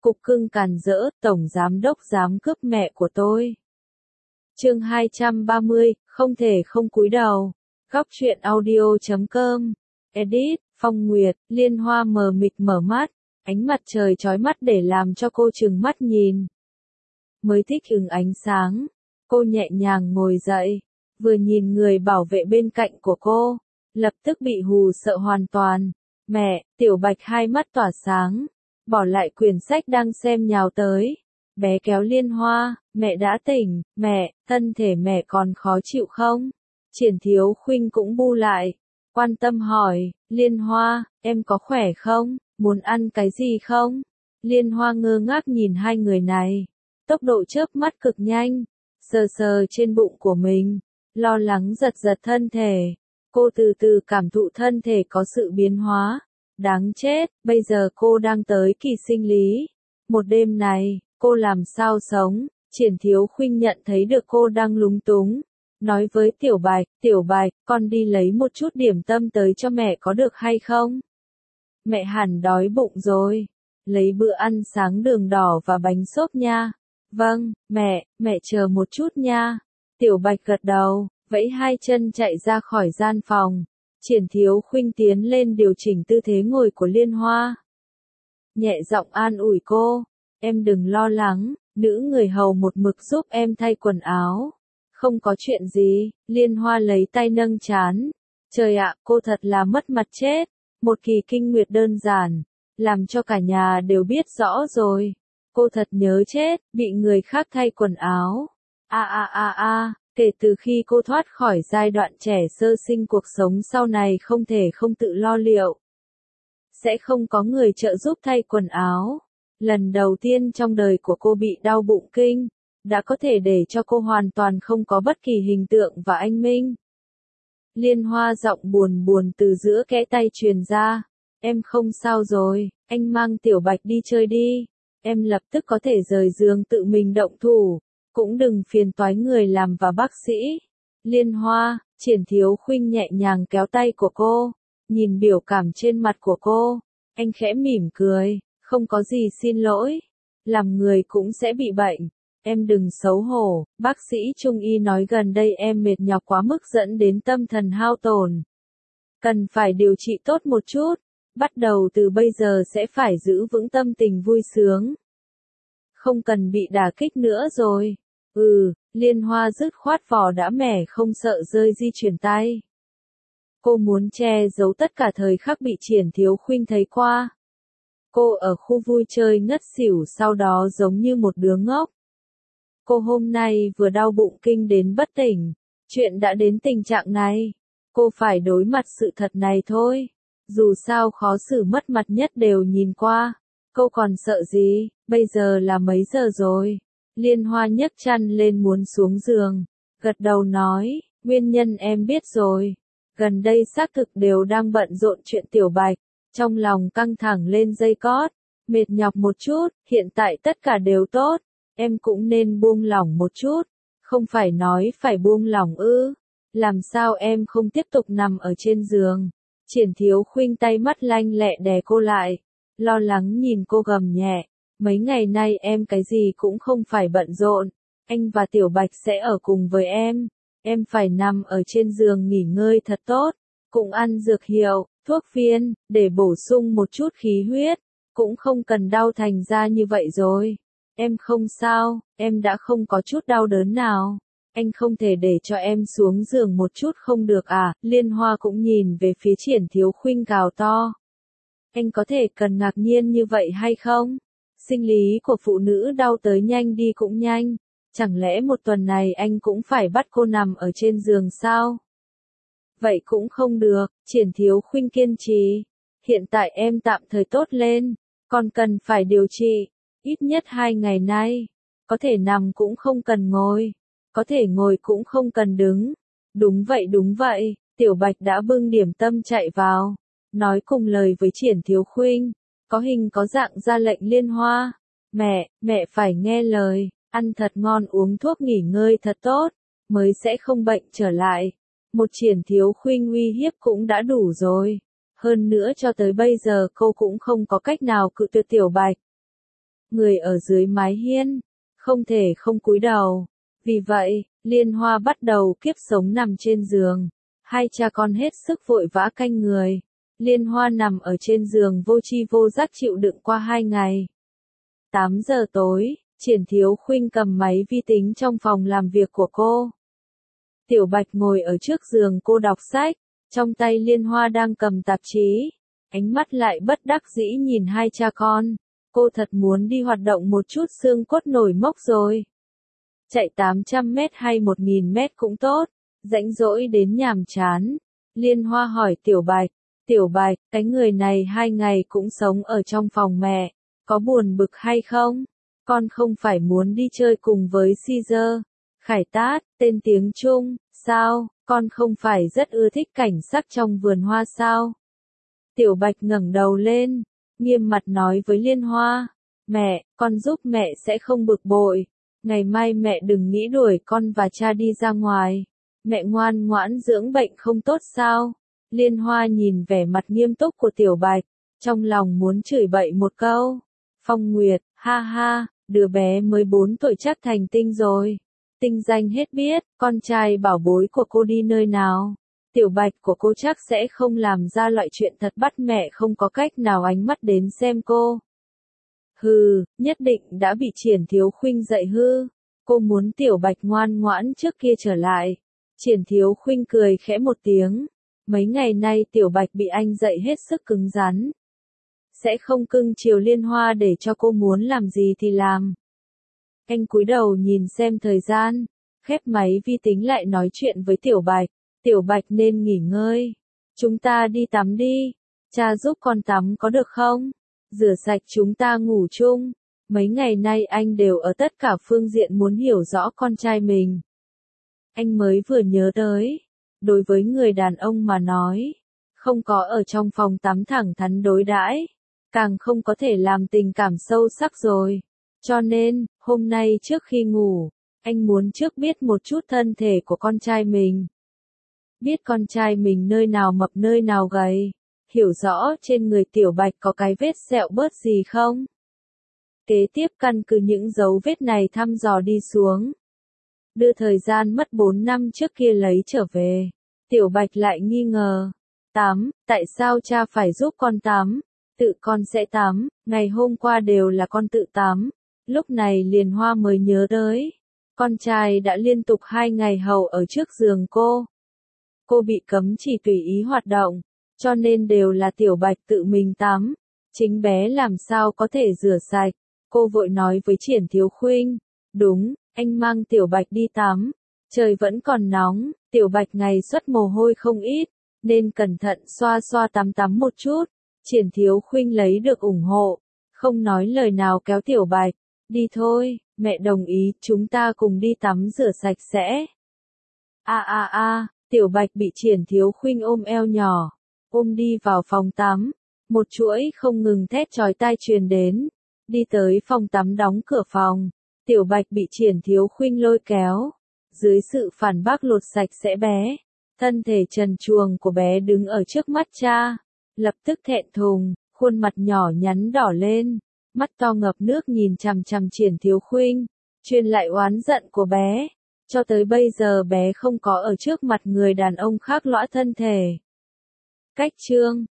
Cục cưng càn rỡ, tổng giám đốc dám cướp mẹ của tôi. Chương 230, không thể không cúi đầu. Góc truyện audio.com. Edit, Phong Nguyệt, Liên Hoa mờ mịt mở mắt, ánh mặt trời chói mắt để làm cho cô trừng mắt nhìn. Mới thích ứng ánh sáng, cô nhẹ nhàng ngồi dậy, vừa nhìn người bảo vệ bên cạnh của cô, lập tức bị hù sợ hoàn toàn. Mẹ, Tiểu Bạch hai mắt tỏa sáng, bỏ lại quyển sách đang xem nhào tới. Bé kéo Liên Hoa, mẹ đã tỉnh, mẹ, thân thể mẹ còn khó chịu không? Triển Thiếu Khuynh cũng bu lại, quan tâm hỏi, Liên Hoa, em có khỏe không, muốn ăn cái gì không? Liên Hoa ngơ ngác nhìn hai người này, tốc độ chớp mắt cực nhanh, sờ sờ trên bụng của mình, lo lắng giật giật thân thể. Cô từ từ cảm thụ thân thể có sự biến hóa. Đáng chết, bây giờ cô đang tới kỳ sinh lý. Một đêm này, cô làm sao sống? Triển Thiếu Khuynh nhận thấy được cô đang lúng túng. Nói với Tiểu Bạch, con đi lấy một chút điểm tâm tới cho mẹ có được hay không? Mẹ hẳn đói bụng rồi. Lấy bữa ăn sáng đường đỏ và bánh xốp nha. Vâng, mẹ chờ một chút nha. Tiểu Bạch gật đầu, vẫy hai chân chạy ra khỏi gian phòng. Triển Thiếu Khuynh tiến lên điều chỉnh tư thế ngồi của Liên Hoa. Nhẹ giọng an ủi cô, em đừng lo lắng, nữ người hầu một mực giúp em thay quần áo. Không có chuyện gì, Liên Hoa lấy tay nâng trán. Trời ạ, cô thật là mất mặt chết. Một kỳ kinh nguyệt đơn giản, làm cho cả nhà đều biết rõ rồi. Cô thật nhớ chết, bị người khác thay quần áo. Kể từ khi cô thoát khỏi giai đoạn trẻ sơ sinh, cuộc sống sau này không thể không tự lo liệu. Sẽ không có người trợ giúp thay quần áo. Lần đầu tiên trong đời của cô bị đau bụng kinh, đã có thể để cho cô hoàn toàn không có bất kỳ hình tượng và anh minh. Liên Hoa giọng buồn buồn từ giữa kẽ tay truyền ra. Em không sao rồi, anh mang Tiểu Bạch đi chơi đi. Em lập tức có thể rời giường tự mình động thủ. Cũng đừng phiền toái người làm và bác sĩ. Liên Hoa, Triển Thiếu Khuynh nhẹ nhàng kéo tay của cô, nhìn biểu cảm trên mặt của cô, anh khẽ mỉm cười, không có gì xin lỗi, làm người cũng sẽ bị bệnh, em đừng xấu hổ, bác sĩ Trung y nói gần đây em mệt nhọc quá mức dẫn đến tâm thần hao tổn. Cần phải điều trị tốt một chút, bắt đầu từ bây giờ sẽ phải giữ vững tâm tình vui sướng. Không cần bị đả kích nữa rồi. Liên Hoa dứt khoát vỏ đã mẻ không sợ rơi di chuyển tay. Cô muốn che giấu tất cả thời khắc bị Triển Thiếu Khuynh thấy qua. Cô ở khu vui chơi ngất xỉu sau đó giống như một đứa ngốc. Cô hôm nay vừa đau bụng kinh đến bất tỉnh. Chuyện đã đến tình trạng này. Cô phải đối mặt sự thật này thôi. Dù sao khó xử mất mặt nhất đều nhìn qua. Cô còn sợ gì, bây giờ là mấy giờ rồi? Liên Hoa nhấc chăn lên muốn xuống giường, gật đầu nói, nguyên nhân em biết rồi. Gần đây xác thực đều đang bận rộn chuyện Tiểu Bạch, trong lòng căng thẳng lên dây cót, mệt nhọc một chút, hiện tại tất cả đều tốt, em cũng nên buông lỏng một chút, không phải nói phải buông lỏng ư, làm sao em không tiếp tục nằm ở trên giường. Triển Thiếu Khuynh tay mắt lanh lẹ đè cô lại, lo lắng nhìn cô gầm nhẹ. Mấy ngày nay em cái gì cũng không phải bận rộn, anh và Tiểu Bạch sẽ ở cùng với em phải nằm ở trên giường nghỉ ngơi thật tốt, cũng ăn dược hiệu, thuốc phiên, để bổ sung một chút khí huyết, cũng không cần đau thành ra như vậy rồi. Em không sao, em đã không có chút đau đớn nào, anh không thể để cho em xuống giường một chút không được à? Liên Hoa cũng nhìn về phía Triển Thiếu Khuynh gào to. Anh có thể cần ngạc nhiên như vậy hay không? Sinh lý của phụ nữ đau tới nhanh đi cũng nhanh, chẳng lẽ một tuần này anh cũng phải bắt cô nằm ở trên giường sao? Vậy cũng không được, Triển Thiếu Khuynh kiên trì. Hiện tại em tạm thời tốt lên, còn cần phải điều trị, ít nhất 2 ngày nay. Có thể nằm cũng không cần ngồi, có thể ngồi cũng không cần đứng. Đúng vậy, Tiểu Bạch đã bưng điểm tâm chạy vào, nói cùng lời với Triển Thiếu Khuynh. Có hình có dạng ra lệnh Liên Hoa. Mẹ phải nghe lời, ăn thật ngon uống thuốc nghỉ ngơi thật tốt, mới sẽ không bệnh trở lại. Một Triển Thiếu Khuynh uy hiếp cũng đã đủ rồi. Hơn nữa cho tới bây giờ cô cũng không có cách nào cự tuyệt Tiểu Bạch. người ở dưới mái hiên, không thể không cúi đầu. Vì vậy, Liên Hoa bắt đầu kiếp sống nằm trên giường. Hai cha con hết sức vội vã canh người. Liên Hoa nằm ở trên giường vô tri vô giác chịu đựng qua 2 ngày. 8 giờ tối, Triển Thiếu Khuynh cầm máy vi tính trong phòng làm việc của cô. Tiểu Bạch ngồi ở trước giường cô đọc sách, trong tay Liên Hoa đang cầm tạp chí. Ánh mắt lại bất đắc dĩ nhìn hai cha con. Cô thật muốn đi hoạt động một chút xương cốt nổi mốc rồi. Chạy 800 mét hay 1000 mét cũng tốt, rãnh rỗi đến nhàm chán. Liên Hoa hỏi Tiểu Bạch, cái người này 2 ngày cũng sống ở trong phòng mẹ, có buồn bực hay không? Con không phải muốn đi chơi cùng với Caesar, Khải Tát, tên tiếng Trung, sao? Con không phải rất ưa thích cảnh sắc trong vườn hoa sao? Tiểu Bạch ngẩng đầu lên, nghiêm mặt nói với Liên Hoa, mẹ, con giúp mẹ sẽ không bực bội. Ngày mai mẹ đừng nghĩ đuổi con và cha đi ra ngoài. Mẹ ngoan ngoãn dưỡng bệnh không tốt sao? Liên Hoa nhìn vẻ mặt nghiêm túc của Tiểu Bạch, trong lòng muốn chửi bậy một câu. Phong Nguyệt, ha ha, đứa bé mới 4 tuổi chắc thành tinh rồi. Tinh danh hết biết, con trai bảo bối của cô đi nơi nào. Tiểu Bạch của cô chắc sẽ không làm ra loại chuyện thật bắt mẹ không có cách nào ánh mắt đến xem cô. Hừ, nhất định đã bị Triển Thiếu Khuynh dạy hư. Cô muốn Tiểu Bạch ngoan ngoãn trước kia trở lại. Triển Thiếu Khuynh cười khẽ một tiếng. Mấy ngày nay Tiểu Bạch bị anh dạy hết sức cứng rắn. Sẽ không cưng chiều Liên Hoa để cho cô muốn làm gì thì làm. Anh cúi đầu nhìn xem thời gian, khép máy vi tính lại nói chuyện với Tiểu Bạch. Tiểu Bạch nên nghỉ ngơi. Chúng ta đi tắm đi. Cha giúp con tắm có được không? Rửa sạch chúng ta ngủ chung. Mấy ngày nay anh đều ở tất cả phương diện muốn hiểu rõ con trai mình. Anh mới vừa nhớ tới. Đối với người đàn ông mà nói, không có ở trong phòng tắm thẳng thắn đối đãi, càng không có thể làm tình cảm sâu sắc rồi. Cho nên, hôm nay trước khi ngủ, anh muốn trước biết một chút thân thể của con trai mình. Biết con trai mình nơi nào mập nơi nào gầy. Hiểu rõ trên người Tiểu Bạch có cái vết sẹo bớt gì không? Kế tiếp căn cứ những dấu vết này thăm dò đi xuống. Đưa thời gian mất 4 năm trước kia lấy trở về. Tiểu Bạch lại nghi ngờ. Tắm, tại sao cha phải giúp con tắm? Tự con sẽ tắm, ngày hôm qua đều là con tự tắm. Lúc này Liên Hoa mới nhớ tới. Con trai đã liên tục 2 ngày hầu ở trước giường cô. Cô bị cấm chỉ tùy ý hoạt động, cho nên đều là Tiểu Bạch tự mình tắm. Chính bé làm sao có thể rửa sạch. Cô vội nói với Triển Thiếu Khuynh. Đúng, anh mang Tiểu Bạch đi tắm. Trời vẫn còn nóng, Tiểu Bạch ngày xuất mồ hôi không ít, nên cẩn thận xoa xoa tắm tắm một chút. Triển Thiếu Khuynh lấy được ủng hộ, không nói lời nào kéo Tiểu Bạch. Đi thôi, mẹ đồng ý, chúng ta cùng đi tắm rửa sạch sẽ. Tiểu Bạch bị Triển Thiếu Khuynh ôm eo nhỏ, ôm đi vào phòng tắm. Một chuỗi không ngừng thét chói tai truyền đến. Đi tới phòng tắm đóng cửa phòng. Tiểu Bạch bị Triển Thiếu Khuynh lôi kéo. Dưới sự phản bác lột sạch sẽ bé. Thân thể trần truồng của bé đứng ở trước mắt cha. Lập tức thẹn thùng, khuôn mặt nhỏ nhắn đỏ lên. Mắt to ngập nước nhìn chằm chằm Triển Thiếu Khuynh. Truyền lại oán giận của bé. Cho tới bây giờ bé không có ở trước mặt người đàn ông khác lõa thân thể. Cách chương